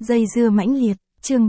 Dây dưa mãnh liệt, chương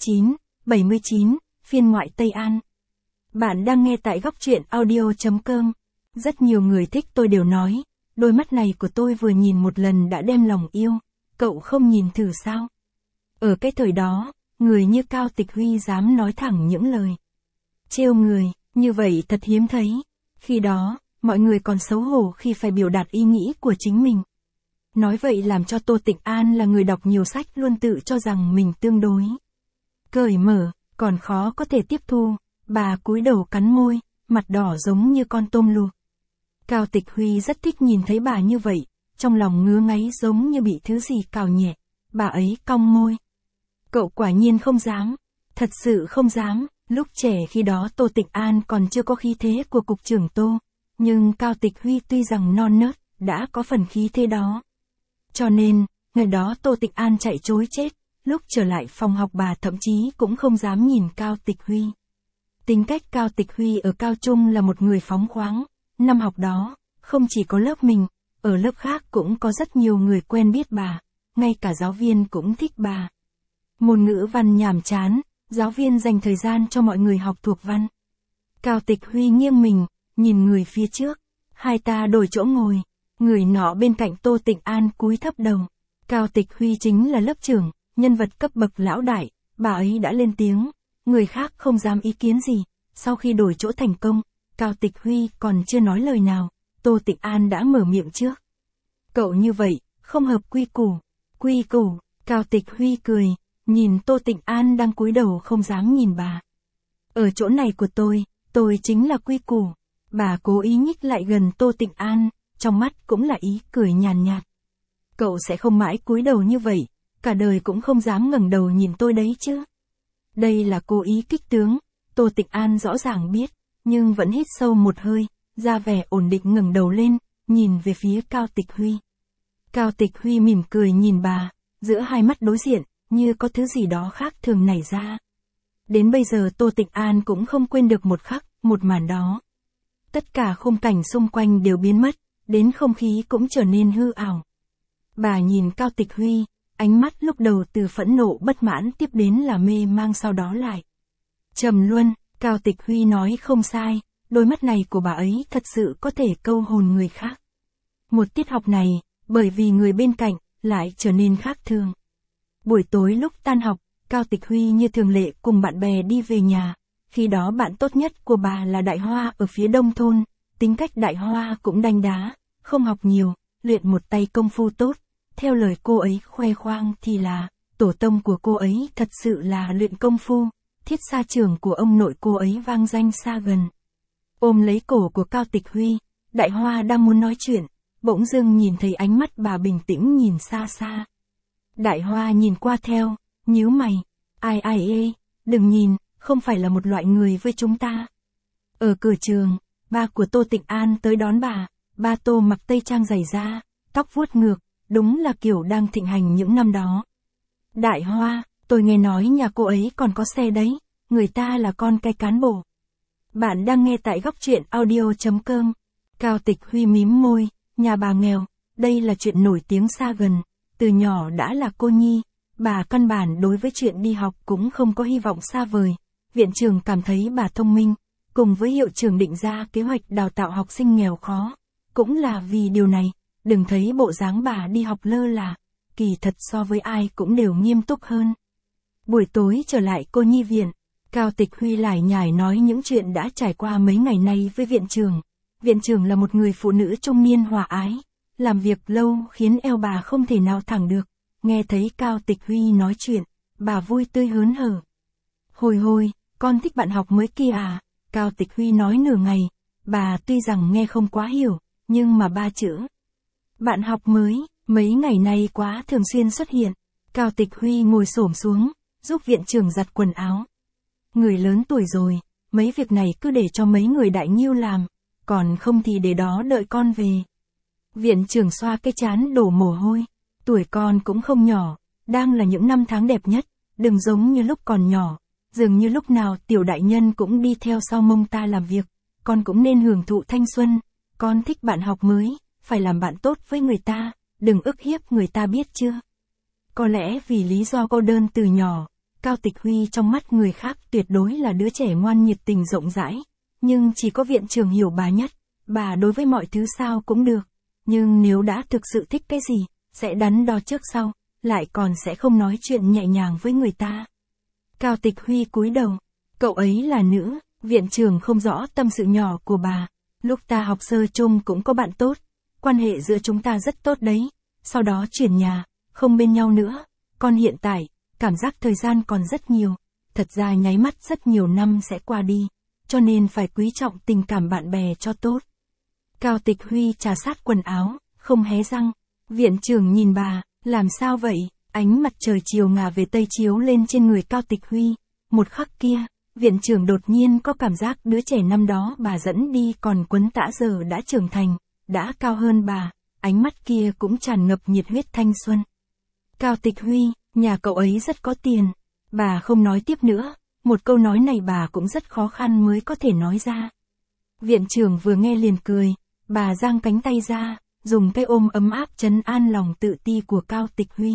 79, phiên ngoại Tây An. Bạn đang nghe tại góc truyện audio.com. Rất nhiều người thích tôi đều nói, đôi mắt này của tôi vừa nhìn một lần đã đem lòng yêu, cậu không nhìn thử sao? Ở cái thời đó, người như Cao Tịch Huy dám nói thẳng những lời trêu người, như vậy thật hiếm thấy. Khi đó, mọi người còn xấu hổ khi phải biểu đạt ý nghĩ của chính mình. Nói vậy làm cho Tô Tịnh An là người đọc nhiều sách luôn tự cho rằng mình tương đối cởi mở, còn khó có thể tiếp thu. Bà cúi đầu cắn môi, mặt đỏ giống như con tôm luộc. Cao Tịch Huy rất thích nhìn thấy bà như vậy, trong lòng ngứa ngáy giống như bị thứ gì cào nhẹ. Bà ấy cong môi. Cậu quả nhiên không dám, thật sự không dám. Lúc trẻ khi đó Tô Tịnh An còn chưa có khí thế của cục trưởng Tô, nhưng Cao Tịch Huy tuy rằng non nớt, đã có phần khí thế đó. Cho nên, ngày đó Tô Tịnh An chạy trối chết, lúc trở lại phòng học bà thậm chí cũng không dám nhìn Cao Tịch Huy. Tính cách Cao Tịch Huy ở cao trung là một người phóng khoáng, năm học đó, không chỉ có lớp mình, ở lớp khác cũng có rất nhiều người quen biết bà, ngay cả giáo viên cũng thích bà. Môn ngữ văn nhàm chán, giáo viên dành thời gian cho mọi người học thuộc văn. Cao Tịch Huy nghiêng mình, nhìn người phía trước, hai ta đổi chỗ ngồi. Người nọ bên cạnh Tô Tịnh An cúi thấp đầu. Cao Tịch Huy chính là lớp trưởng, nhân vật cấp bậc lão đại, bà ấy đã lên tiếng. Người khác không dám ý kiến gì. Sau khi đổi chỗ thành công, Cao Tịch Huy còn chưa nói lời nào, Tô Tịnh An đã mở miệng trước. Cậu như vậy, không hợp quy củ. Quy củ, Cao Tịch Huy cười, nhìn Tô Tịnh An đang cúi đầu không dám nhìn bà. Ở chỗ này của tôi chính là quy củ. Bà cố ý nhích lại gần Tô Tịnh An. Trong mắt cũng là ý cười nhàn nhạt. Cậu sẽ không mãi cúi đầu như vậy, cả đời cũng không dám ngẩng đầu nhìn tôi đấy chứ. Đây là cố ý kích tướng, Tô Tịnh An rõ ràng biết, nhưng vẫn hít sâu một hơi, ra vẻ ổn định ngẩng đầu lên, nhìn về phía Cao Tịch Huy. Cao Tịch Huy mỉm cười nhìn bà, giữa hai mắt đối diện, như có thứ gì đó khác thường nảy ra. Đến bây giờ Tô Tịnh An cũng không quên được một màn đó. Tất cả khung cảnh xung quanh đều biến mất. Đến không khí cũng trở nên hư ảo. Bà nhìn Cao Tịch Huy, ánh mắt lúc đầu từ phẫn nộ bất mãn tiếp đến là mê mang sau đó lại trầm luân. Cao Tịch Huy nói không sai, đôi mắt này của bà ấy thật sự có thể câu hồn người khác. Một tiết học này, bởi vì người bên cạnh, lại trở nên khác thường. Buổi tối lúc tan học, Cao Tịch Huy như thường lệ cùng bạn bè đi về nhà. Khi đó bạn tốt nhất của bà là Đại Hoa ở phía đông thôn. Tính cách Đại Hoa cũng đanh đá, không học nhiều, luyện một tay công phu tốt. Theo lời cô ấy khoe khoang thì là, tổ tông của cô ấy thật sự là luyện công phu, thiết xa trường của ông nội cô ấy vang danh xa gần. Ôm lấy cổ của Cao Tịch Huy, Đại Hoa đang muốn nói chuyện, bỗng dưng nhìn thấy ánh mắt bà bình tĩnh nhìn xa xa. Đại Hoa nhìn qua theo, nhíu mày, ai ê, đừng nhìn, không phải là một loại người với chúng ta. Ở cửa trường, ba của Tô Tịnh An tới đón bà. Ba Tô mặc tây trang dày da, tóc vuốt ngược, đúng là kiểu đang thịnh hành những năm đó. Đại Hoa, tôi nghe nói nhà cô ấy còn có xe đấy, người ta là con cái cán bộ. Bạn đang nghe tại góc truyện audio.com. Cao Tịch Huy mím môi, nhà bà nghèo, đây là chuyện nổi tiếng xa gần, từ nhỏ đã là cô nhi, bà căn bản đối với chuyện đi học cũng không có hy vọng xa vời. Viện trưởng cảm thấy bà thông minh, cùng với hiệu trưởng định ra kế hoạch đào tạo học sinh nghèo khó. Cũng là vì điều này, đừng thấy bộ dáng bà đi học lơ là, kỳ thật so với ai cũng đều nghiêm túc hơn. Buổi tối trở lại cô nhi viện, Cao Tịch Huy lải nhải nói những chuyện đã trải qua mấy ngày nay với viện trưởng. Viện trưởng là một người phụ nữ trung niên hòa ái, làm việc lâu khiến eo bà không thể nào thẳng được. Nghe thấy Cao Tịch Huy nói chuyện, bà vui tươi hớn hở. Hồi, con thích bạn học mới kia à? Cao Tịch Huy nói nửa ngày, bà tuy rằng nghe không quá hiểu. Nhưng mà ba chữ bạn học mới, mấy ngày nay quá thường xuyên xuất hiện. Cao Tịch Huy ngồi xổm xuống, giúp viện trưởng giặt quần áo. Người lớn tuổi rồi, mấy việc này cứ để cho mấy người đại nhiêu làm, còn không thì để đó đợi con về. Viện trưởng xoa cái trán đổ mồ hôi, tuổi con cũng không nhỏ, đang là những năm tháng đẹp nhất, đừng giống như lúc còn nhỏ, dường như lúc nào tiểu đại nhân cũng đi theo sau mông ta làm việc, con cũng nên hưởng thụ thanh xuân. Con thích bạn học mới, phải làm bạn tốt với người ta, đừng ức hiếp người ta biết chưa? Có lẽ vì lý do cô đơn từ nhỏ, Cao Tịch Huy trong mắt người khác tuyệt đối là đứa trẻ ngoan nhiệt tình rộng rãi, nhưng chỉ có viện trưởng hiểu bà nhất, bà đối với mọi thứ sao cũng được, nhưng nếu đã thực sự thích cái gì, sẽ đắn đo trước sau, lại còn sẽ không nói chuyện nhẹ nhàng với người ta. Cao Tịch Huy cúi đầu, cậu ấy là nữ, viện trưởng không rõ tâm sự nhỏ của bà, lúc ta học sơ chung cũng có bạn tốt, quan hệ giữa chúng ta rất tốt đấy, sau đó chuyển nhà, không bên nhau nữa, còn hiện tại, cảm giác thời gian còn rất nhiều, thật ra nháy mắt rất nhiều năm sẽ qua đi, cho nên phải quý trọng tình cảm bạn bè cho tốt. Cao Tịch Huy trà sát quần áo, không hé răng, viện trưởng nhìn bà, làm sao vậy, ánh mặt trời chiều ngả về tây chiếu lên trên người Cao Tịch Huy, một khắc kia, viện trưởng đột nhiên có cảm giác đứa trẻ năm đó bà dẫn đi còn quấn tã giờ đã trưởng thành, đã cao hơn bà, ánh mắt kia cũng tràn ngập nhiệt huyết thanh xuân. Cao Tịch Huy, nhà cậu ấy rất có tiền, bà không nói tiếp nữa, một câu nói này bà cũng rất khó khăn mới có thể nói ra. Viện trưởng vừa nghe liền cười, bà giang cánh tay ra, dùng cái ôm ấm áp trấn an lòng tự ti của Cao Tịch Huy.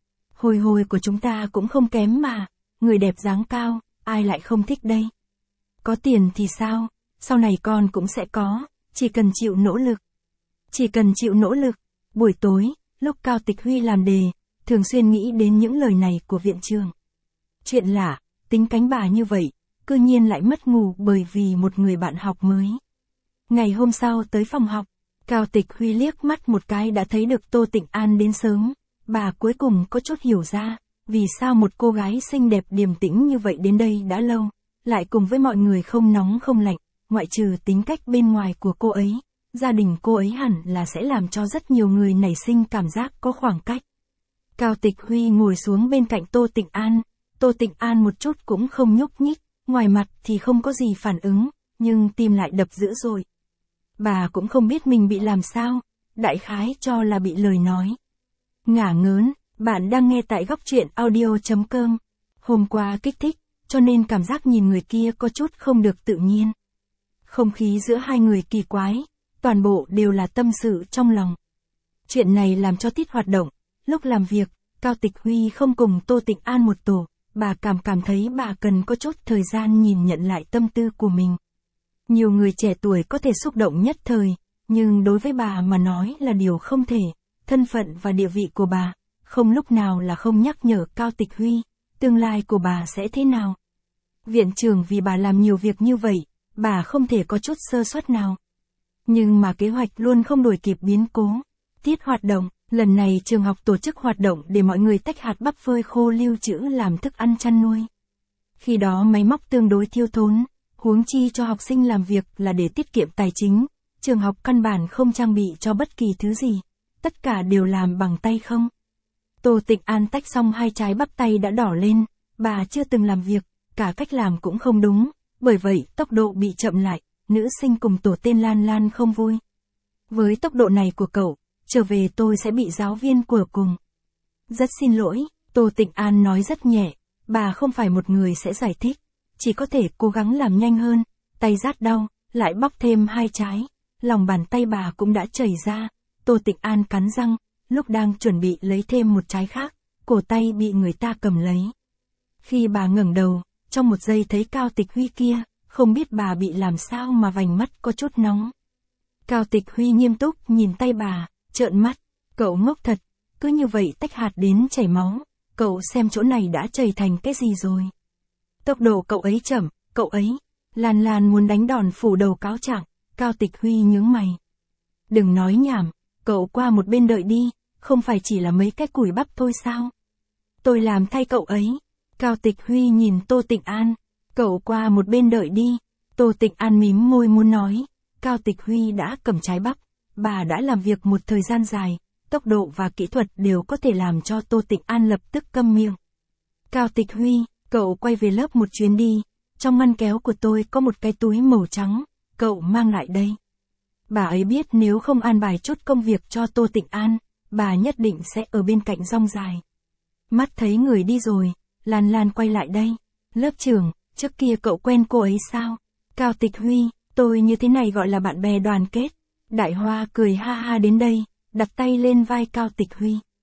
Hồi hồi của chúng ta cũng không kém mà, người đẹp dáng cao, ai lại không thích đây. Có tiền thì sao, sau này con cũng sẽ có, chỉ cần chịu nỗ lực. Chỉ cần chịu nỗ lực. Buổi tối, lúc Cao Tịch Huy làm đề, thường xuyên nghĩ đến những lời này của viện trưởng. Chuyện lạ, tính cánh bà như vậy, cư nhiên lại mất ngủ bởi vì một người bạn học mới. Ngày hôm sau tới phòng học, Cao Tịch Huy liếc mắt một cái đã thấy được Tô Tịnh An đến sớm, bà cuối cùng có chút hiểu ra, vì sao một cô gái xinh đẹp điềm tĩnh như vậy đến đây đã lâu, lại cùng với mọi người không nóng không lạnh, ngoại trừ tính cách bên ngoài của cô ấy, gia đình cô ấy hẳn là sẽ làm cho rất nhiều người nảy sinh cảm giác có khoảng cách. Cao Tịch Huy ngồi xuống bên cạnh Tô Tịnh An, Tô Tịnh An một chút cũng không nhúc nhích, ngoài mặt thì không có gì phản ứng, nhưng tim lại đập dữ dội. Bà cũng không biết mình bị làm sao, đại khái cho là bị lời nói. Ngả ngớn, bạn đang nghe tại góc truyện audio.com. Hôm qua kích thích, cho nên cảm giác nhìn người kia có chút không được tự nhiên. Không khí giữa hai người kỳ quái, toàn bộ đều là tâm sự trong lòng. Chuyện này làm cho tiết hoạt động, lúc làm việc, Cao Tịch Huy không cùng Tô Tịnh An một tổ, bà cảm thấy bà cần có chút thời gian nhìn nhận lại tâm tư của mình. Nhiều người trẻ tuổi có thể xúc động nhất thời, nhưng đối với bà mà nói là điều không thể, thân phận và địa vị của bà, không lúc nào là không nhắc nhở Cao Tịch Huy, tương lai của bà sẽ thế nào. Viện trưởng vì bà làm nhiều việc như vậy, bà không thể có chút sơ suất nào. Nhưng mà kế hoạch luôn không đuổi kịp biến cố. Tiết hoạt động, lần này trường học tổ chức hoạt động để mọi người tách hạt bắp phơi khô lưu trữ làm thức ăn chăn nuôi. Khi đó máy móc tương đối thiếu thốn, huống chi cho học sinh làm việc là để tiết kiệm tài chính, trường học căn bản không trang bị cho bất kỳ thứ gì, tất cả đều làm bằng tay không. Tô Tịnh An tách xong hai trái bắp tay đã đỏ lên, bà chưa từng làm việc, cả cách làm cũng không đúng, bởi vậy tốc độ bị chậm lại, nữ sinh cùng tổ tên Lan Lan không vui. Với tốc độ này của cậu, trở về tôi sẽ bị giáo viên của cùng. Rất xin lỗi, Tô Tịnh An nói rất nhẹ, bà không phải một người sẽ giải thích, chỉ có thể cố gắng làm nhanh hơn, tay rát đau, lại bóc thêm hai trái, lòng bàn tay bà cũng đã chảy ra, Tô Tịnh An cắn răng, lúc đang chuẩn bị lấy thêm một trái khác, cổ tay bị người ta cầm lấy. Khi bà ngẩng đầu, trong một giây thấy Cao Tịch Huy kia, không biết bà bị làm sao mà vành mắt có chút nóng. Cao Tịch Huy nghiêm túc nhìn tay bà, trợn mắt, cậu ngốc thật, cứ như vậy tách hạt đến chảy máu, cậu xem chỗ này đã chảy thành cái gì rồi. Tốc độ cậu ấy chậm, cậu ấy, Lan Lan muốn đánh đòn phủ đầu cáo trạng, Cao Tịch Huy nhướng mày. Đừng nói nhảm, cậu qua một bên đợi đi, không phải chỉ là mấy cái củi bắp thôi sao? Tôi làm thay cậu ấy. Cao Tịch Huy nhìn Tô Tịnh An, cậu qua một bên đợi đi. Tô Tịnh An mím môi muốn nói, Cao Tịch Huy đã cầm trái bắp, bà đã làm việc một thời gian dài, tốc độ và kỹ thuật đều có thể làm cho Tô Tịnh An lập tức câm miệng. Cao Tịch Huy, cậu quay về lớp một chuyến đi, trong ngăn kéo của tôi có một cái túi màu trắng, cậu mang lại đây. Bà ấy biết nếu không an bài chút công việc cho Tô Tịnh An, bà nhất định sẽ ở bên cạnh rong dài. Mắt thấy người đi rồi, Lan Lan quay lại đây. Lớp trưởng, trước kia cậu quen cô ấy sao? Cao Tịch Huy, tôi như thế này gọi là bạn bè đoàn kết. Đại Hoa cười ha ha đến đây, đặt tay lên vai Cao Tịch Huy.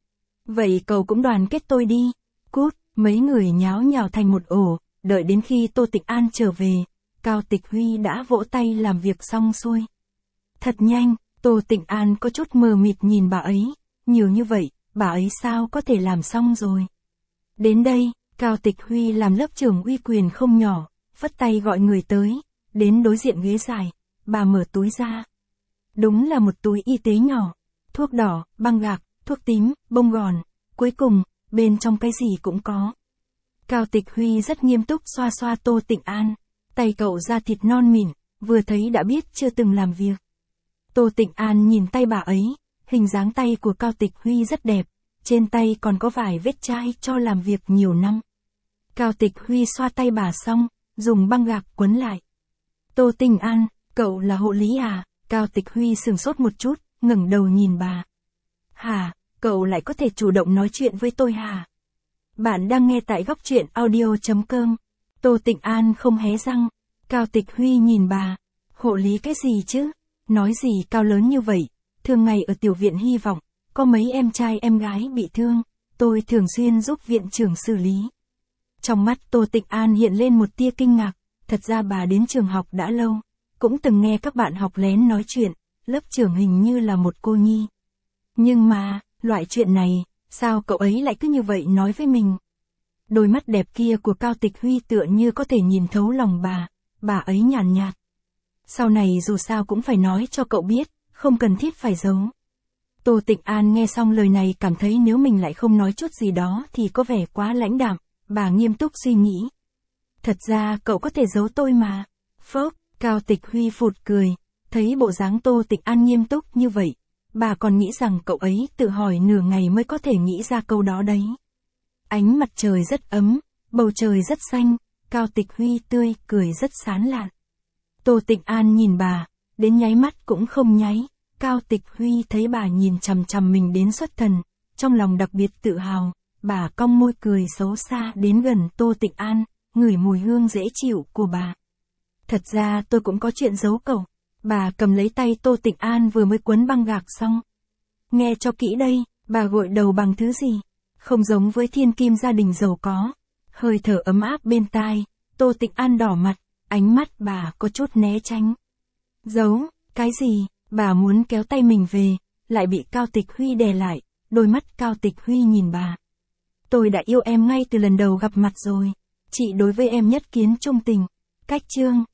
Vậy cậu cũng đoàn kết tôi đi. Cút, mấy người nháo nhào thành một ổ, đợi đến khi Tô Tịnh An trở về, Cao Tịch Huy đã vỗ tay làm việc xong xuôi. Thật nhanh, Tô Tịnh An có chút mờ mịt nhìn bà ấy, nhiều như vậy, bà ấy sao có thể làm xong rồi. Đến đây, Cao Tịch Huy làm lớp trưởng uy quyền không nhỏ, phất tay gọi người tới, đến đối diện ghế dài, bà mở túi ra. Đúng là một túi y tế nhỏ, thuốc đỏ, băng gạc, thuốc tím, bông gòn, cuối cùng, bên trong cái gì cũng có. Cao Tịch Huy rất nghiêm túc xoa xoa Tô Tịnh An, tay cậu da thịt non mịn, vừa thấy đã biết chưa từng làm việc. Tô Tịnh An nhìn tay bà ấy, hình dáng tay của Cao Tịch Huy rất đẹp, trên tay còn có vài vết chai cho làm việc nhiều năm. Cao Tịch Huy xoa tay bà xong, dùng băng gạc quấn lại. Tô Tịnh An, cậu là hộ lý à? Cao Tịch Huy sửng sốt một chút, ngẩng đầu nhìn bà. Hả, cậu lại có thể chủ động nói chuyện với tôi hả? Bạn đang nghe tại góc truyện audio.com. Tô Tịnh An không hé răng. Cao Tịch Huy nhìn bà. Hộ lý cái gì chứ? Nói gì cao lớn như vậy? Thường ngày ở tiểu viện hy vọng, có mấy em trai em gái bị thương, tôi thường xuyên giúp viện trưởng xử lý. Trong mắt Tô Tịnh An hiện lên một tia kinh ngạc, thật ra bà đến trường học đã lâu, cũng từng nghe các bạn học lén nói chuyện, lớp trưởng hình như là một cô nhi. Nhưng mà, loại chuyện này, sao cậu ấy lại cứ như vậy nói với mình? Đôi mắt đẹp kia của Cao Tịch Huy tựa như có thể nhìn thấu lòng bà ấy nhàn nhạt. Sau này dù sao cũng phải nói cho cậu biết, không cần thiết phải giấu. Tô Tịnh An nghe xong lời này cảm thấy nếu mình lại không nói chút gì đó thì có vẻ quá lãnh đạm, bà nghiêm túc suy nghĩ. Thật ra cậu có thể giấu tôi mà. Phốc, Cao Tịch Huy phụt cười, thấy bộ dáng Tô Tịnh An nghiêm túc như vậy, bà còn nghĩ rằng cậu ấy tự hỏi nửa ngày mới có thể nghĩ ra câu đó đấy. Ánh mặt trời rất ấm, bầu trời rất xanh, Cao Tịch Huy tươi cười rất sán lạn. Tô Tịnh An nhìn bà, đến nháy mắt cũng không nháy, Cao Tịch Huy thấy bà nhìn chằm chằm mình đến xuất thần, trong lòng đặc biệt tự hào, bà cong môi cười xấu xa đến gần Tô Tịnh An, ngửi mùi hương dễ chịu của bà. Thật ra tôi cũng có chuyện giấu cậu. Bà cầm lấy tay Tô Tịnh An vừa mới quấn băng gạc xong. Nghe cho kỹ đây, bà gội đầu bằng thứ gì? Không giống với thiên kim gia đình giàu có. Hơi thở ấm áp bên tai, Tô Tịnh An đỏ mặt, ánh mắt bà có chút né tránh. Giấu, cái gì? Bà muốn kéo tay mình về, lại bị Cao Tịch Huy đè lại, đôi mắt Cao Tịch Huy nhìn bà. Tôi đã yêu em ngay từ lần đầu gặp mặt rồi. Chị đối với em nhất kiến trung tình. Cách chương